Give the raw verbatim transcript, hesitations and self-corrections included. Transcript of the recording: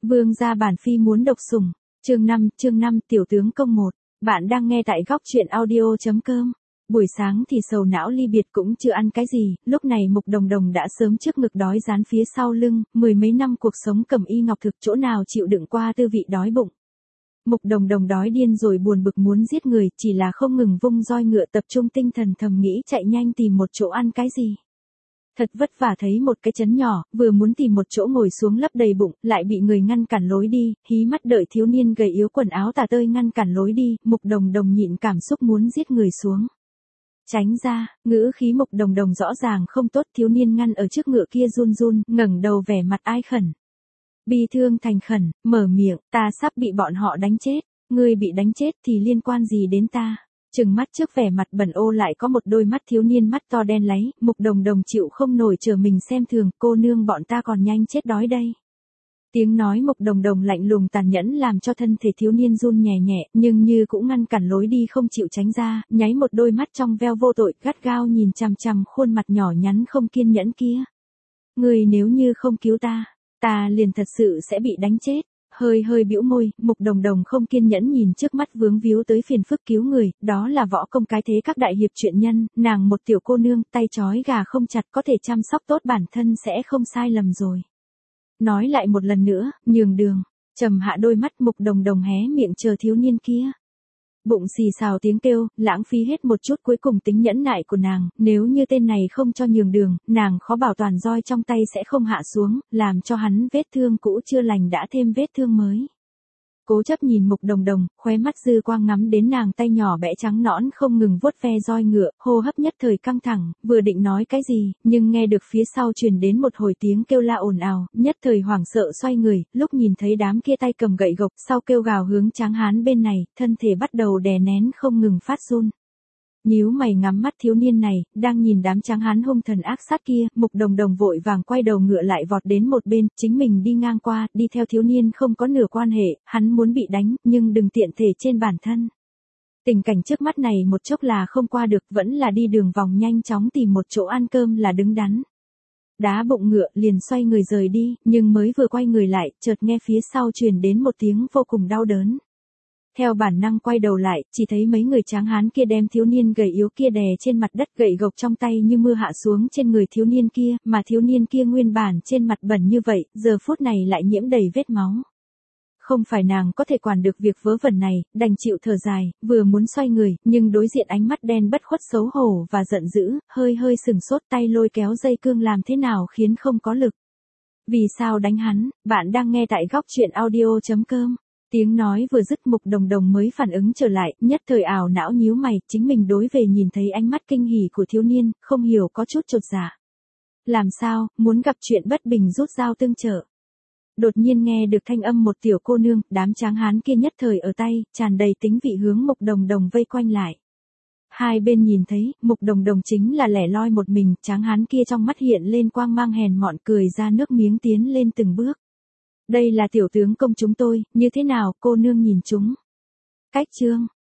Vương gia bản phi muốn độc sủng. Chương năm, chương năm, tiểu tướng công một. Bạn đang nghe tại góc truyện audio chấm com. Buổi sáng thì sầu não ly biệt cũng chưa ăn cái gì, lúc này Mục Đồng Đồng đã sớm trước ngực đói dán phía sau lưng, mười mấy năm cuộc sống cẩm y ngọc thực chỗ nào chịu đựng qua tư vị đói bụng. Mục Đồng Đồng đói điên rồi buồn bực muốn giết người, chỉ là không ngừng vung roi ngựa tập trung tinh thần thầm nghĩ chạy nhanh tìm một chỗ ăn cái gì. Thật vất vả thấy một cái trấn nhỏ, vừa muốn tìm một chỗ ngồi xuống lấp đầy bụng, lại bị người ngăn cản lối đi, hí mắt đợi thiếu niên gầy yếu quần áo tả tơi ngăn cản lối đi, Mục Đồng Đồng nhịn cảm xúc muốn giết người xuống. Tránh ra, ngữ khí Mục Đồng Đồng rõ ràng không tốt, thiếu niên ngăn ở trước ngựa kia run run, ngẩng đầu vẻ mặt ai khẩn. Bi thương thành khẩn, mở miệng, ta sắp bị bọn họ đánh chết, ngươi bị đánh chết thì liên quan gì đến ta. Trừng mắt trước vẻ mặt bẩn ô lại có một đôi mắt thiếu niên mắt to đen láy, Mục Đồng Đồng chịu không nổi chờ mình xem thường, cô nương bọn ta còn nhanh chết đói đây. Tiếng nói Mục Đồng Đồng lạnh lùng tàn nhẫn làm cho thân thể thiếu niên run nhẹ nhẹ, nhưng như cũng ngăn cản lối đi không chịu tránh ra, nháy một đôi mắt trong veo vô tội, gắt gao nhìn chằm chằm khuôn mặt nhỏ nhắn không kiên nhẫn kia. Người nếu như không cứu ta, ta liền thật sự sẽ bị đánh chết. Hơi hơi bĩu môi, Mục Đồng Đồng không kiên nhẫn nhìn trước mắt vướng víu tới phiền phức cứu người, đó là võ công cái thế các đại hiệp truyện nhân, nàng một tiểu cô nương, tay trói gà không chặt có thể chăm sóc tốt bản thân sẽ không sai lầm rồi. Nói lại một lần nữa, nhường đường, trầm hạ đôi mắt Mục Đồng Đồng hé miệng chờ thiếu niên kia. Bụng xì xào tiếng kêu, lãng phí hết một chút cuối cùng tính nhẫn nại của nàng, nếu như tên này không cho nhường đường, nàng khó bảo toàn roi trong tay sẽ không hạ xuống, làm cho hắn vết thương cũ chưa lành đã thêm vết thương mới. Cố chấp nhìn Mục Đồng Đồng, khóe mắt dư quang ngắm đến nàng tay nhỏ bẽ trắng nõn không ngừng vuốt ve roi ngựa, hô hấp nhất thời căng thẳng, vừa định nói cái gì, nhưng nghe được phía sau truyền đến một hồi tiếng kêu la ồn ào, nhất thời hoảng sợ xoay người, lúc nhìn thấy đám kia tay cầm gậy gộc, sau kêu gào hướng Tráng Hán bên này, thân thể bắt đầu đè nén không ngừng phát run. Nhíu mày ngắm mắt thiếu niên này, đang nhìn đám Tráng Hán hung thần ác sát kia, Mục Đồng Đồng vội vàng quay đầu ngựa lại vọt đến một bên, chính mình đi ngang qua, đi theo thiếu niên không có nửa quan hệ, hắn muốn bị đánh, nhưng đừng tiện thể trên bản thân. Tình cảnh trước mắt này một chốc là không qua được, vẫn là đi đường vòng nhanh chóng tìm một chỗ ăn cơm là đứng đắn. Đá bụng ngựa liền xoay người rời đi, nhưng mới vừa quay người lại, chợt nghe phía sau truyền đến một tiếng vô cùng đau đớn. Theo bản năng quay đầu lại, chỉ thấy mấy người Tráng Hán kia đem thiếu niên gầy yếu kia đè trên mặt đất, gậy gộc trong tay như mưa hạ xuống trên người thiếu niên kia, mà thiếu niên kia nguyên bản trên mặt bẩn như vậy, giờ phút này lại nhiễm đầy vết máu. Không phải nàng có thể quản được việc vớ vẩn này, đành chịu thở dài, vừa muốn xoay người, nhưng đối diện ánh mắt đen bất khuất xấu hổ và giận dữ, hơi hơi sừng sốt tay lôi kéo dây cương làm thế nào khiến không có lực. Vì sao đánh hắn, bạn đang nghe tại góc truyện audio chấm com. Tiếng nói vừa dứt Mục Đồng Đồng mới phản ứng trở lại, nhất thời ảo não nhíu mày, chính mình đối về nhìn thấy ánh mắt kinh hỉ của thiếu niên, không hiểu có chút chột dạ. Làm sao, muốn gặp chuyện bất bình rút dao tương trợ. Đột nhiên nghe được thanh âm một tiểu cô nương, đám Tráng Hán kia nhất thời ở tay, tràn đầy tính vị hướng Mục Đồng Đồng vây quanh lại. Hai bên nhìn thấy, Mục Đồng Đồng chính là lẻ loi một mình, Tráng Hán kia trong mắt hiện lên quang mang hèn mọn cười ra nước miếng tiến lên từng bước. Đây là tiểu tướng công chúng tôi, như thế nào cô nương nhìn chúng. Cách chương,